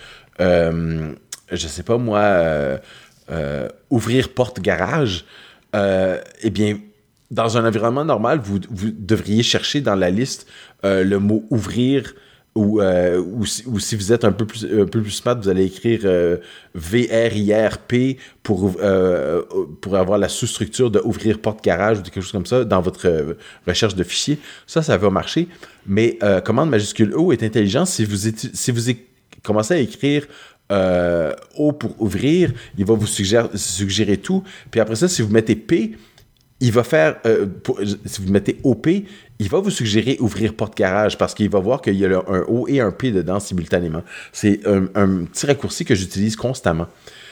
euh, je ne sais pas moi, euh, euh, ouvrir porte garage, euh, eh bien, dans un environnement normal, vous, vous devriez chercher dans la liste euh, le mot ouvrir. Ou, euh, ou, si, ou si vous êtes un peu plus, un peu plus smart, vous allez écrire euh, V R I R P pour, euh, pour avoir la sous-structure de ouvrir porte-garage ou quelque chose comme ça dans votre euh, recherche de fichiers. Ça, ça va marcher. Mais euh, commande majuscule O est intelligent. Si vous, étu- si vous é- commencez à écrire euh, O pour ouvrir, il va vous suggérer, suggérer tout. Puis après ça, si vous mettez P, il va faire, euh, pour, si vous mettez O P, il va vous suggérer ouvrir porte-garage parce qu'il va voir qu'il y a un O et un P dedans simultanément. C'est un, un petit raccourci que j'utilise constamment.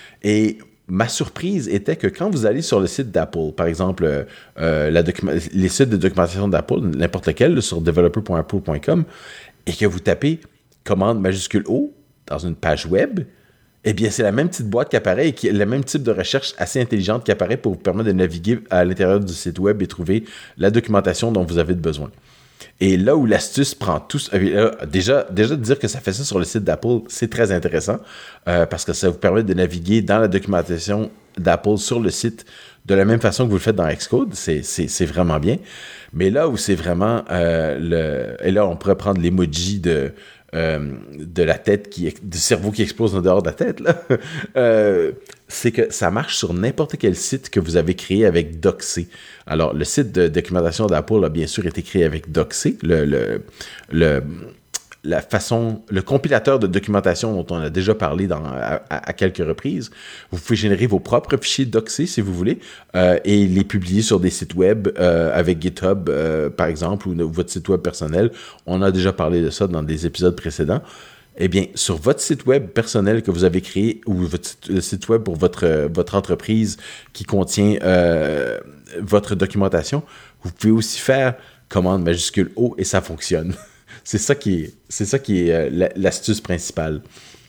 Et ma surprise était que quand vous allez sur le site d'Apple, par exemple, euh, la docu- les sites de documentation d'Apple, n'importe lequel, sur developer point apple point com, et que vous tapez commande majuscule O dans une page web, Eh bien, c'est la même petite boîte qui apparaît et qui est le même type de recherche assez intelligente qui apparaît pour vous permettre de naviguer à l'intérieur du site web et trouver la documentation dont vous avez besoin. Et là où l'astuce prend tout... Euh, déjà, déjà de dire que ça fait ça sur le site d'Apple, c'est très intéressant euh, parce que ça vous permet de naviguer dans la documentation d'Apple sur le site de la même façon que vous le faites dans Xcode. C'est, c'est, c'est vraiment bien. Mais là où c'est vraiment... Euh, le, et là, on pourrait prendre l'emoji de... Euh, de la tête, qui, du cerveau qui explose en dehors de la tête, là. euh, c'est que ça marche sur n'importe quel site que vous avez créé avec Doxé. Alors, le site de documentation d'Apple a bien sûr été créé avec Doxé, le, le, le, la façon, le compilateur de documentation dont on a déjà parlé dans, à, à quelques reprises. Vous pouvez générer vos propres fichiers Doxé, si vous voulez, euh, et les publier sur des sites web euh, avec GitHub, euh, par exemple, ou, ou votre site web personnel. On a déjà parlé de ça dans des épisodes précédents. Eh bien, sur votre site web personnel que vous avez créé, ou votre site, site web pour votre, votre entreprise qui contient euh, votre documentation, vous pouvez aussi faire commande majuscule O et ça fonctionne. C'est ça qui est, c'est ça qui est euh, l'astuce principale.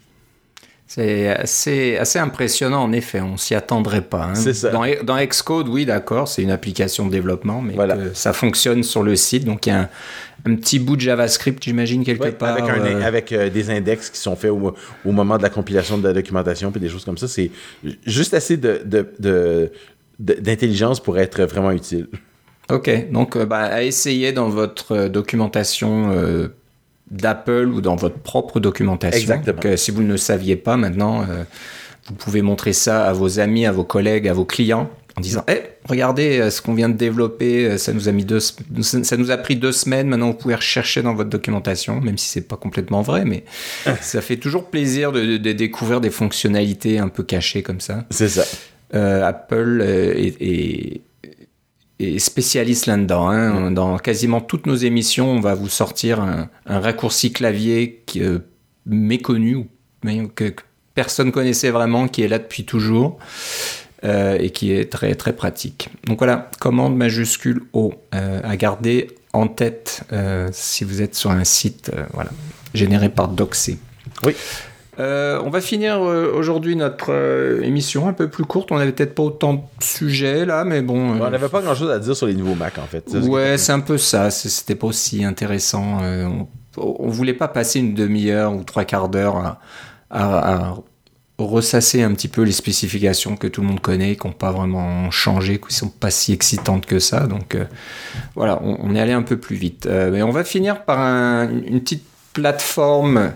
C'est assez, assez impressionnant, en effet. On ne s'y attendrait pas. Hein. C'est ça. Dans, dans Xcode, oui, d'accord, c'est une application de développement, mais voilà. que ça fonctionne sur le site. Donc, il y a un, un petit bout de JavaScript, j'imagine, quelque ouais, part. Avec, un, euh... avec euh, des index qui sont faits au, au moment de la compilation de la documentation, puis des choses comme ça. C'est juste assez de, de, de, de, d'intelligence pour être vraiment utile. Ok, donc euh, bah, à essayer dans votre euh, documentation euh, d'Apple ou dans votre propre documentation. Exactement. Donc, euh, si vous ne le saviez pas maintenant, euh, vous pouvez montrer ça à vos amis, à vos collègues, à vos clients en disant hey, « regardez euh, ce qu'on vient de développer, ça nous a mis deux, ça nous a pris deux semaines, maintenant vous pouvez rechercher dans votre documentation, même si c'est pas complètement vrai, mais ça fait toujours plaisir de, de, de découvrir des fonctionnalités un peu cachées comme ça. » C'est ça. Euh, Apple euh, est... est et spécialiste là-dedans. Hein. Dans quasiment toutes nos émissions, on va vous sortir un, un raccourci clavier qui, euh, méconnu, mais que, que personne connaissait vraiment, qui est là depuis toujours euh, et qui est très, très pratique. Donc voilà, commande majuscule O euh, à garder en tête euh, si vous êtes sur un site euh, voilà, généré par Doxé. Oui. Euh, on va finir euh, aujourd'hui notre euh, émission un peu plus courte. On n'avait peut-être pas autant de sujets là, mais bon. Euh, bon on n'avait pas grand-chose à dire sur les nouveaux Mac en fait. C'est ouais, c'est un peu ça. C'était pas aussi intéressant. Euh, on, on voulait pas passer une demi-heure ou trois quarts d'heure à, à, à ressasser un petit peu les spécifications que tout le monde connaît, qui n'ont pas vraiment changé, qui sont pas si excitantes que ça. Donc euh, voilà, on, on est allé un peu plus vite. Euh, mais on va finir par un, une petite plateforme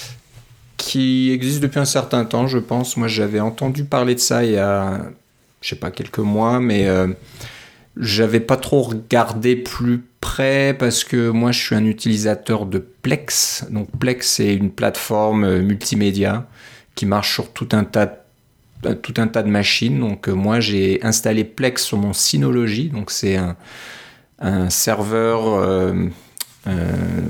qui existe depuis un certain temps, je pense. Moi, j'avais entendu parler de ça il y a, je sais pas, quelques mois, mais euh, j'avais pas trop regardé plus près parce que moi, je suis un utilisateur de Plex. Donc, Plex, c'est une plateforme multimédia qui marche sur tout un tas de, tout un tas de machines. Donc, euh, moi, j'ai installé Plex sur mon Synology. Donc, c'est un, un serveur... Euh, euh,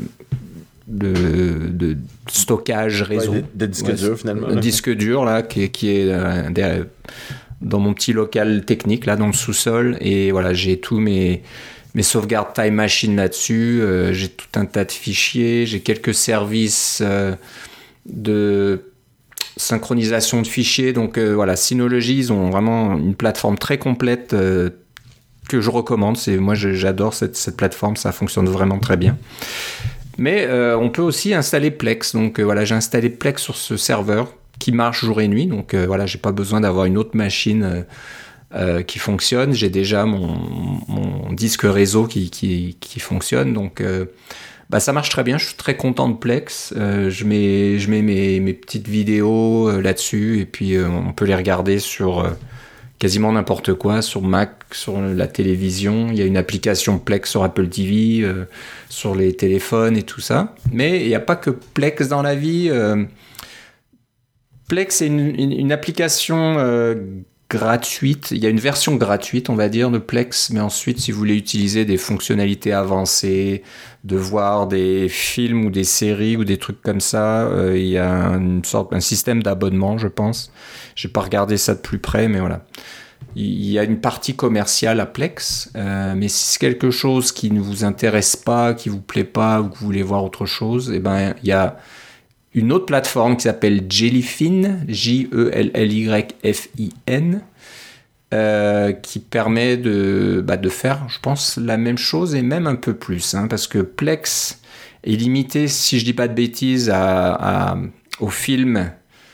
De, de stockage réseau. Ouais, de, de disque ouais, dur, finalement. Un disque dur, là, qui, qui est euh, derrière, dans mon petit local technique, là, dans le sous-sol. Et voilà, j'ai tous mes, mes sauvegardes Time Machine là-dessus. Euh, j'ai tout un tas de fichiers. J'ai quelques services euh, de synchronisation de fichiers. Donc, euh, voilà, Synology, ils ont vraiment une plateforme très complète euh, que je recommande. C'est, moi, je, j'adore cette, cette plateforme. Ça fonctionne vraiment très bien. Mais euh, on peut aussi installer Plex. Donc euh, voilà, j'ai installé Plex sur ce serveur qui marche jour et nuit. Donc euh, voilà, j'ai pas besoin d'avoir une autre machine euh, euh, qui fonctionne. J'ai déjà mon, mon disque réseau qui, qui, qui fonctionne. Donc euh, bah, ça marche très bien. Je suis très content de Plex. Euh, je mets, je mets mes, mes petites vidéos euh, là-dessus et puis euh, on peut les regarder sur... Euh, quasiment n'importe quoi, sur Mac, sur la télévision. Il y a une application Plex sur Apple T V, euh, sur les téléphones et tout ça. Mais il n'y a pas que Plex dans la vie. Euh, Plex, c'est une, une, une application euh, gratuite. Il y a une version gratuite, on va dire, de Plex. Mais ensuite, si vous voulez utiliser des fonctionnalités avancées, de voir des films ou des séries ou des trucs comme ça, euh, il y a une sorte, un système d'abonnement, je pense. Je n'ai pas regardé ça de plus près, mais voilà. Il y a une partie commerciale à Plex, euh, mais si c'est quelque chose qui ne vous intéresse pas, qui ne vous plaît pas, ou que vous voulez voir autre chose, eh ben, il y a une autre plateforme qui s'appelle Jellyfin, J E L L Y F I N, euh, qui permet de, bah, de faire, je pense, la même chose et même un peu plus, hein, parce que Plex est limité, si je dis pas de bêtises, à, à, au film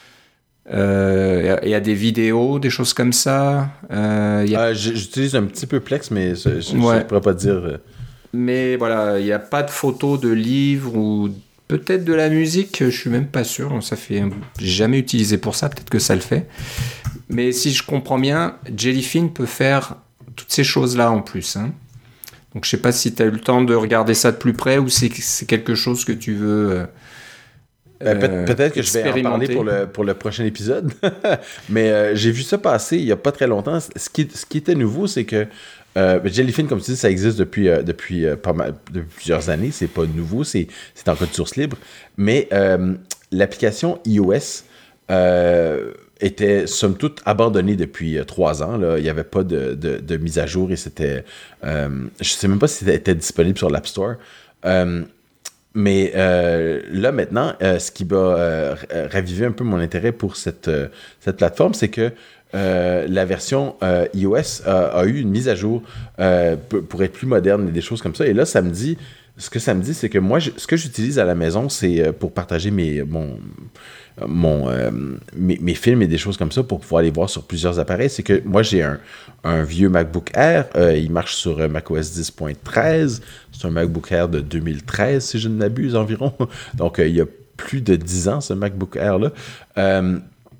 euh, et à des vidéos, des choses comme ça. Euh, y a... euh, j'utilise un petit peu Plex, mais je ne ouais. pourrais pas dire... Euh... Mais voilà, il n'y a pas de photos de livres ou... Peut-être de la musique, je suis même pas sûr. Ça fait, j'ai jamais utilisé pour ça. Peut-être que ça le fait. Mais si je comprends bien, Jellyfin peut faire toutes ces choses-là en plus. Hein. Donc je sais pas si tu as eu le temps de regarder ça de plus près ou c'est, c'est quelque chose que tu veux. Euh, euh, Pe- peut-être que je vais en parler pour le pour le prochain épisode. Mais euh, j'ai vu ça passer il y a pas très longtemps. Ce qui ce qui était nouveau, c'est que Euh, Jellyfin, comme tu dis, ça existe depuis, euh, depuis, euh, pas mal, depuis plusieurs années. C'est pas nouveau, c'est, c'est en code source libre. Mais euh, l'application iOS euh, était, somme toute, abandonnée depuis euh, trois ans. Là. Il n'y avait pas de, de, de mise à jour et c'était... Euh, je ne sais même pas si c'était disponible sur l'App Store. Euh, mais euh, là, maintenant, euh, ce qui va euh, raviver un peu mon intérêt pour cette, euh, cette plateforme, c'est que Euh, la version euh, iOS a, a eu une mise à jour euh, pour, pour être plus moderne et des choses comme ça. Et là, ça me dit, ce que ça me dit, c'est que moi, je, ce que j'utilise à la maison, c'est euh, pour partager mes, mon, mon, euh, mes, mes films et des choses comme ça pour pouvoir les voir sur plusieurs appareils. C'est que moi, j'ai un, un vieux MacBook Air. Euh, il marche sur euh, macOS dix point treize. C'est un MacBook Air de deux mille treize, si je ne m'abuse environ. Donc, euh, il y a plus de dix ans, ce MacBook Air-là. Euh,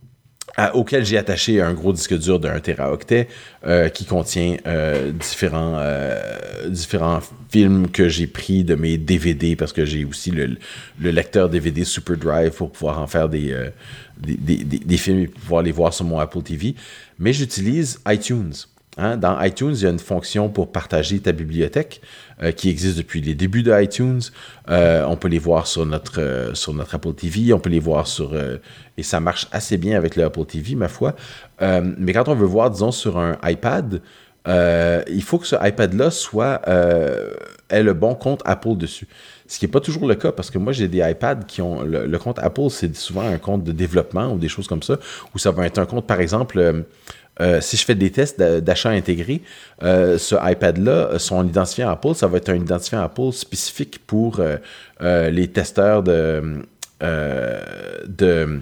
À, auquel j'ai attaché un gros disque dur d'un téraoctet euh, qui contient euh, différents, euh, différents films que j'ai pris de mes D V D parce que j'ai aussi le, le lecteur D V D SuperDrive pour pouvoir en faire des, euh, des, des, des, des films et pouvoir les voir sur mon Apple T V. Mais j'utilise iTunes. Hein? Dans iTunes, il y a une fonction pour partager ta bibliothèque euh, qui existe depuis les débuts de iTunes. Euh, on peut les voir sur notre, euh, sur notre Apple T V, on peut les voir sur... Euh, et ça marche assez bien avec le Apple T V, ma foi. Euh, mais quand on veut voir, disons, sur un iPad, euh, il faut que ce iPad-là soit, euh, ait le bon compte Apple dessus. Ce qui n'est pas toujours le cas, parce que moi, j'ai des iPads qui ont... Le, le compte Apple, c'est souvent un compte de développement ou des choses comme ça, où ça va être un compte, par exemple... Euh, Euh, si je fais des tests d'achat intégrés, euh, ce iPad-là, son identifiant Apple, ça va être un identifiant Apple spécifique pour euh, euh, les testeurs de, euh, de,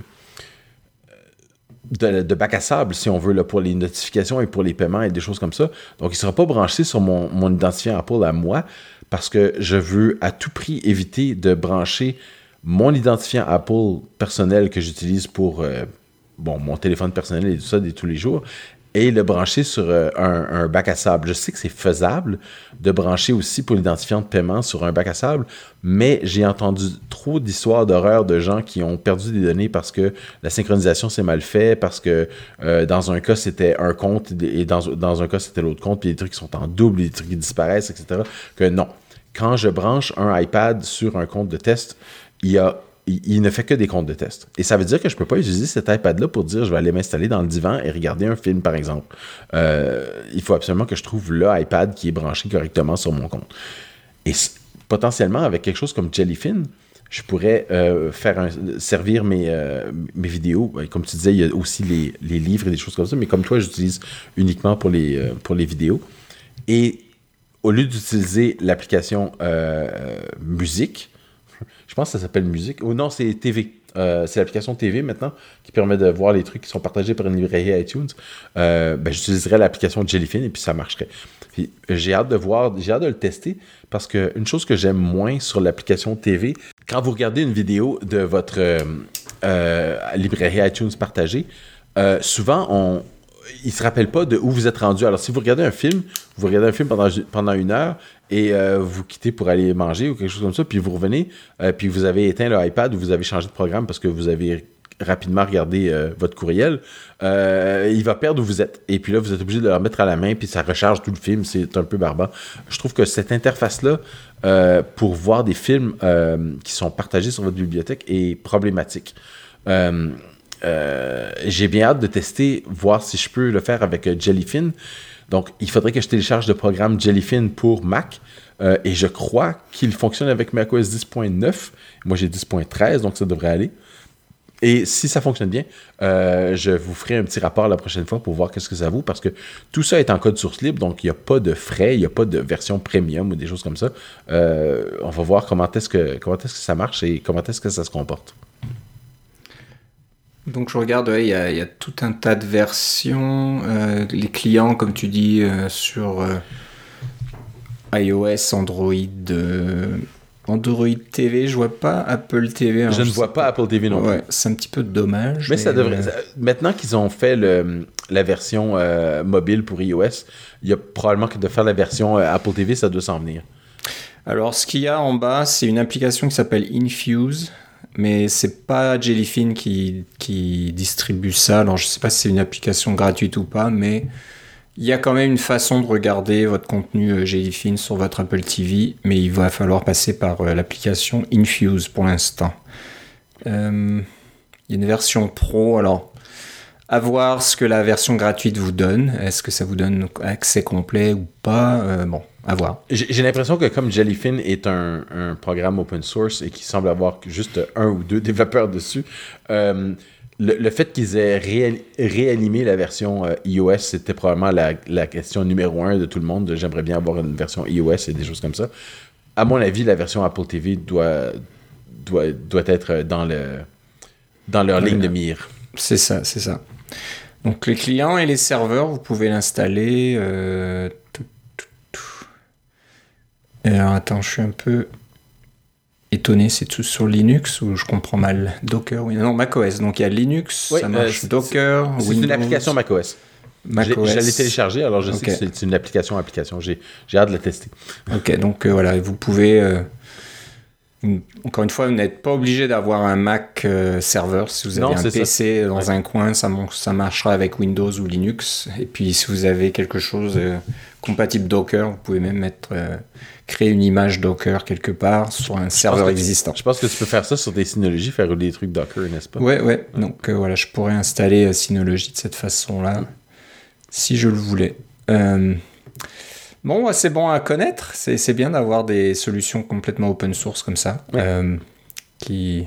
de, de bac à sable, si on veut, là, pour les notifications et pour les paiements et des choses comme ça. Donc, il ne sera pas branché sur mon, mon identifiant Apple à moi parce que je veux à tout prix éviter de brancher mon identifiant Apple personnel que j'utilise pour... Euh, bon, mon téléphone personnel et tout ça de tous les jours, et le brancher sur euh, un, un bac à sable. Je sais que c'est faisable de brancher aussi pour l'identifiant de paiement sur un bac à sable, mais j'ai entendu trop d'histoires d'horreur de gens qui ont perdu des données parce que la synchronisation s'est mal fait, parce que euh, dans un cas, c'était un compte, et dans, dans un cas, c'était l'autre compte, puis des trucs qui sont en double, des trucs qui disparaissent, et cetera. Que non. Quand je branche un iPad sur un compte de test, il y a Il, il ne fait que des comptes de test. Et ça veut dire que je ne peux pas utiliser cet iPad-là pour dire je vais aller m'installer dans le divan et regarder un film, par exemple. Euh, il faut absolument que je trouve le iPad qui est branché correctement sur mon compte. Et potentiellement, avec quelque chose comme Jellyfin, je pourrais euh, faire un, servir mes, euh, mes vidéos. Comme tu disais, il y a aussi les, les livres et des choses comme ça, mais comme toi, j'utilise uniquement pour les, euh, pour les vidéos. Et au lieu d'utiliser l'application euh, musique, je pense que ça s'appelle musique. Ou non, c'est T V. Euh, c'est l'application T V maintenant qui permet de voir les trucs qui sont partagés par une librairie iTunes. Euh, ben, j'utiliserais l'application Jellyfin et puis ça marcherait. Puis, j'ai hâte de voir, j'ai hâte de le tester parce qu'une chose que j'aime moins sur l'application T V, quand vous regardez une vidéo de votre euh, euh, librairie iTunes partagée, euh, souvent on il ne se rappelle pas de où vous êtes rendu. Alors, si vous regardez un film, vous regardez un film pendant, pendant une heure et euh, vous quittez pour aller manger ou quelque chose comme ça, puis vous revenez, euh, puis vous avez éteint le iPad ou vous avez changé de programme parce que vous avez rapidement regardé euh, votre courriel, euh, il va perdre où vous êtes. Et puis là, vous êtes obligé de le remettre à la main, puis ça recharge tout le film. C'est un peu barbare. Je trouve que cette interface-là, euh, pour voir des films euh, qui sont partagés sur votre bibliothèque, est problématique. Euh, Euh, j'ai bien hâte de tester, voir si je peux le faire avec euh, Jellyfin. Donc, il faudrait que je télécharge le programme Jellyfin pour Mac. Euh, et je crois qu'il fonctionne avec macOS dix point neuf. Moi, j'ai dix point treize, donc ça devrait aller. Et si ça fonctionne bien, euh, je vous ferai un petit rapport la prochaine fois pour voir qu'est-ce que ça vaut, parce que tout ça est en code source libre, donc il n'y a pas de frais, il n'y a pas de version premium ou des choses comme ça. Euh, on va voir comment est-ce que, comment est-ce que ça marche et comment est-ce que ça se comporte. Donc je regarde, il ouais, y, a, y a tout un tas de versions. Euh, les clients, comme tu dis, euh, sur euh, iOS, Android... Euh, Android T V, je vois pas Apple T V. Je, je ne vois pas, pas Apple T V non plus. Ouais, c'est un petit peu dommage. Mais, mais ça devrait. Ça, maintenant qu'ils ont fait le, la version euh, mobile pour iOS, il y a probablement que de faire la version euh, Apple T V, ça doit s'en venir. Alors, ce qu'il y a en bas, c'est une application qui s'appelle Infuse, mais c'est pas Jellyfin qui, qui distribue ça. Alors, je sais pas si c'est une application gratuite ou pas, mais il y a quand même une façon de regarder votre contenu Jellyfin sur votre Apple T V, mais il va falloir passer par euh, l'application Infuse pour l'instant. Euh, il y a une version pro, alors à voir ce que la version gratuite vous donne. Est-ce que ça vous donne accès complet ou pas? euh, Bon, à voir. J'ai, j'ai l'impression que comme Jellyfin est un, un programme open source et qu'il semble avoir juste un ou deux développeurs dessus, euh, Le, le fait qu'ils aient réal, réanimé la version euh, iOS, c'était probablement la, la question numéro un de tout le monde. J'aimerais bien avoir une version iOS et des choses comme ça. À mon avis, la version Apple T V doit, doit, doit être dans, le, dans leur ouais, ligne de mire. C'est ça, c'est ça. Donc les clients et les serveurs, vous pouvez l'installer. Euh, tout, tout, tout. Et alors attends, je suis un peu... étonné, c'est tout sur Linux ou je comprends mal? Docker, oui, non, macOS. Donc il y a Linux, oui, ça marche, euh, Docker, c'est, c'est Windows. une application macOS. macOS. J'ai, j'allais télécharger, alors je okay. sais que c'est une application application. J'ai, j'ai hâte de la tester. Ok, donc euh, voilà, vous pouvez. Euh, encore une fois, vous n'êtes pas obligé d'avoir un Mac euh, serveur. Si vous avez non, un P C ça. dans ouais. un coin, ça, ça marchera avec Windows ou Linux. Et puis si vous avez quelque chose euh, compatible Docker, vous pouvez même mettre. Euh, créer une image Docker quelque part sur un serveur je existant. Je pense que tu peux faire ça sur des Synology, faire rouler des trucs Docker, n'est-ce pas? Ouais, ouais. Donc euh, voilà, je pourrais installer euh, Synology de cette façon-là, mmh. si je le voulais. Euh... Bon, c'est bon à connaître. C'est, c'est bien d'avoir des solutions complètement open source comme ça, ouais. euh, qui...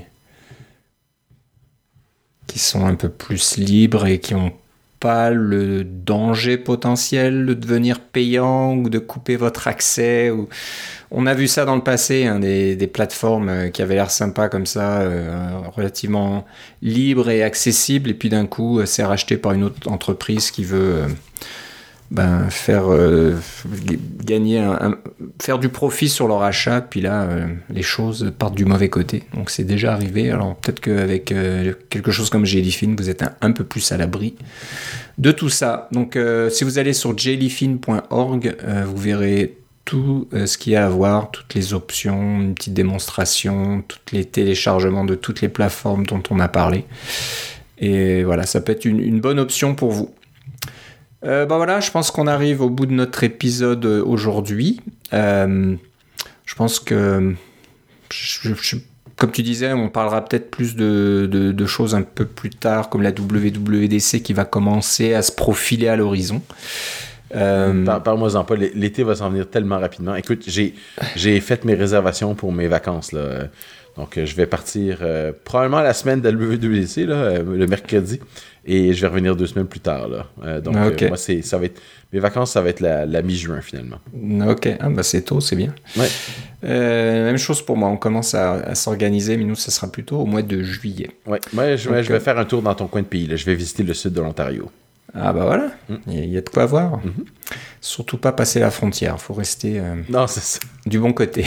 qui sont un peu plus libres et qui ont pas le danger potentiel de devenir payant ou de couper votre accès. Ou... On a vu ça dans le passé, hein, des, des plateformes qui avaient l'air sympas comme ça, euh, relativement libres et accessibles, et puis d'un coup, c'est racheté par une autre entreprise qui veut euh, ben, faire euh, gagner, un, un, faire du profit sur leur achat, puis là, euh, les choses partent du mauvais côté. Donc c'est déjà arrivé. Alors peut-être qu'avec euh, quelque chose comme Jellyfin, vous êtes un, un peu plus à l'abri de tout ça. Donc euh, si vous allez sur jellyfin point org, euh, vous verrez tout euh, ce qu'il y a à voir, toutes les options, une petite démonstration, tous les téléchargements de toutes les plateformes dont on a parlé. Et voilà, ça peut être une, une bonne option pour vous. Euh, bah voilà, je pense qu'on arrive au bout de notre épisode aujourd'hui. Euh, je pense que, je, je, comme tu disais, on parlera peut-être plus de, de, de choses un peu plus tard, comme la W W D C qui va commencer à se profiler à l'horizon. Euh... Par, Parle-moi-en pas, l'été va s'en venir tellement rapidement. Écoute, j'ai, j'ai fait mes réservations pour mes vacances, là. Donc, je vais partir euh, probablement la semaine de la W W D C, là, le mercredi, et je vais revenir deux semaines plus tard. Là. Euh, donc, okay. euh, moi, c'est, ça va être, mes vacances, ça va être la, la mi-juin, finalement. OK. Ah, bah, c'est tôt, c'est bien. Ouais. Euh, même chose pour moi. On commence à, à s'organiser, mais nous, ça sera plutôt au mois de juillet. Ouais. Moi, je, donc, je vais faire un tour dans ton coin de pays. Là. Je vais visiter le sud de l'Ontario. Ah, bah voilà. Il mm. y, y a de quoi voir. Mm-hmm. Surtout pas passer la frontière. Il faut rester euh, non, c'est ça. Du bon côté.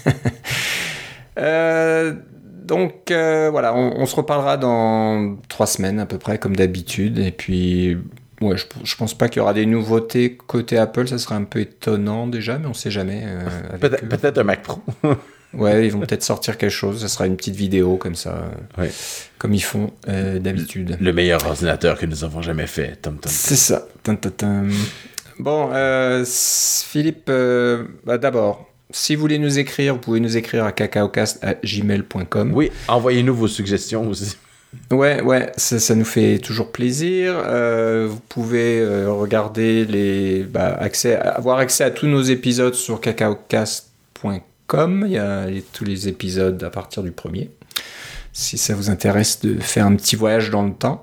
euh... Donc euh, voilà, on, on se reparlera dans trois semaines à peu près, comme d'habitude. Et puis, ouais, je, je pense pas qu'il y aura des nouveautés côté Apple. Ça serait un peu étonnant déjà, mais on sait jamais. Euh, peut-être, peut-être un Mac Pro. Ouais, ils vont peut-être sortir quelque chose. Ça sera une petite vidéo comme ça, ouais. comme ils font euh, d'habitude. Le meilleur ordinateur que nous avons jamais fait. Tom, tom, tom. C'est ça. Tom, tom, tom. Bon, euh, Philippe, euh, bah, d'abord. Si vous voulez nous écrire, vous pouvez nous écrire à cacaocast arobase gmail point com. Oui, envoyez-nous vos suggestions aussi. Ouais, ouais, ça, ça nous fait toujours plaisir. Euh, vous pouvez euh, regarder les, bah, accès, avoir accès à tous nos épisodes sur cacaocast point com. Il y a les, tous les épisodes à partir du premier. si ça vous intéresse de faire un petit voyage dans le temps.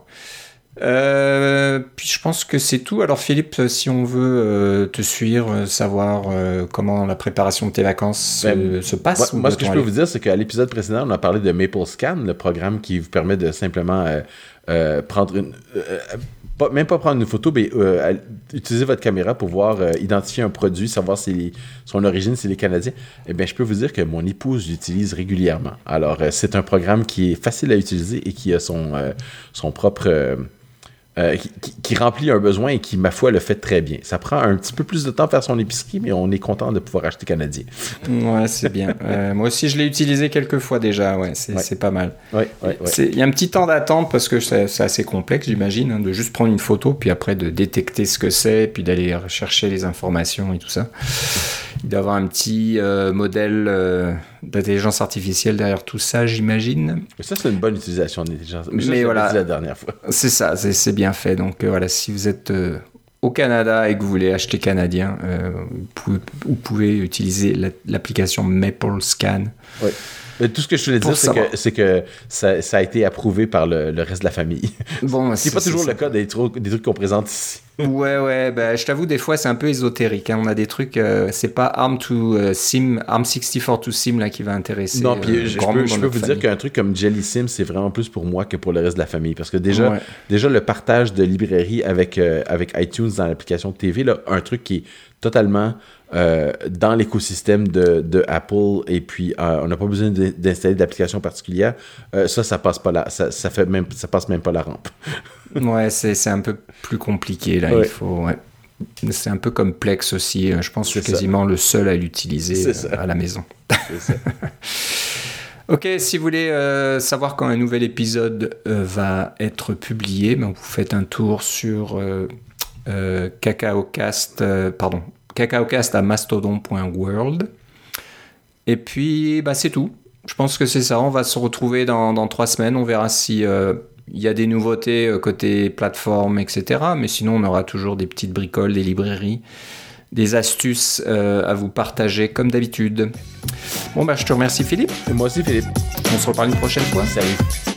Euh, puis je pense que c'est tout. Alors Philippe, si on veut euh, te suivre, savoir euh, comment la préparation de tes vacances ben, euh, se passe. Moi, moi ce que je peux vous dire, c'est qu'à l'épisode précédent, on a parlé de MapleScan, le programme qui vous permet de simplement euh, euh, prendre une... Euh, pas, même pas prendre une photo, mais euh, utiliser votre caméra pour voir, euh, identifier un produit, savoir si son origine, s'il est canadien. Eh bien, je peux vous dire que mon épouse l'utilise régulièrement. Alors, euh, c'est un programme qui est facile à utiliser et qui a son, euh, son propre... Euh, Euh, qui, qui remplit un besoin et qui, ma foi, le fait très bien. Ça prend un petit peu plus de temps à faire son épicerie, mais on est content de pouvoir acheter canadien. Ouais, c'est bien. Euh, moi aussi, je l'ai utilisé quelques fois déjà. Ouais, c'est, ouais. c'est pas mal. Ouais, ouais, ouais. Il y a un petit temps d'attente parce que c'est, c'est assez complexe, j'imagine, hein, de juste prendre une photo, puis après de détecter ce que c'est, puis d'aller rechercher les informations et tout ça. Il doit y avoir un petit euh, modèle euh, d'intelligence artificielle derrière tout ça, j'imagine. Mais ça, c'est une bonne utilisation de l'intelligence. Mais, mais ça, voilà, dit la dernière fois. C'est ça, c'est, c'est bien fait. Donc euh, voilà, si vous êtes euh, au Canada et que vous voulez acheter canadien, euh, vous, pouvez, vous pouvez utiliser la, l'application MapleScan. Oui. Mais tout ce que je voulais dire, c'est que, c'est que ça, ça a été approuvé par le, le reste de la famille. Bon, c'est, c'est pas toujours c'est le cas des trucs, des trucs qu'on présente ici. Ouais, ouais, bah, je t'avoue, des fois, c'est un peu ésotérique. Hein. On a des trucs, euh, c'est pas Arm to euh, Sim, Arm soixante-quatre to Sim là, qui va intéresser. Non, puis euh, je, je peux, je peux vous famille. dire qu'un truc comme Jelly Sim, c'est vraiment plus pour moi que pour le reste de la famille. Parce que déjà, ouais. déjà le partage de librairies avec, euh, avec iTunes dans l'application T V, là, un truc qui est totalement euh, dans l'écosystème de, de Apple, et puis euh, on n'a pas besoin de, d'installer d'application particulière. Euh, ça, ça passe pas là, ça, ça fait même, ça passe même pas la rampe. Ouais, c'est, c'est un peu plus compliqué là. Ouais. Il faut, ouais. C'est un peu comme Plex aussi. Je pense que je suis quasiment le seul à l'utiliser euh, à la maison. C'est ça. Ok, si vous voulez euh, savoir quand un nouvel épisode euh, va être publié, ben, vous faites un tour sur euh, euh, CacaoCast, euh, pardon, CacaoCast à mastodon point world. Et puis, bah, c'est tout. Je pense que c'est ça. On va se retrouver dans, dans trois semaines. On verra si euh, il y a des nouveautés euh, côté plateforme, et cetera. Mais sinon, on aura toujours des petites bricoles, des librairies, des astuces euh, à vous partager comme d'habitude. Bon, bah, je te remercie, Philippe. Et moi aussi, Philippe. On se reparle une prochaine fois. Salut.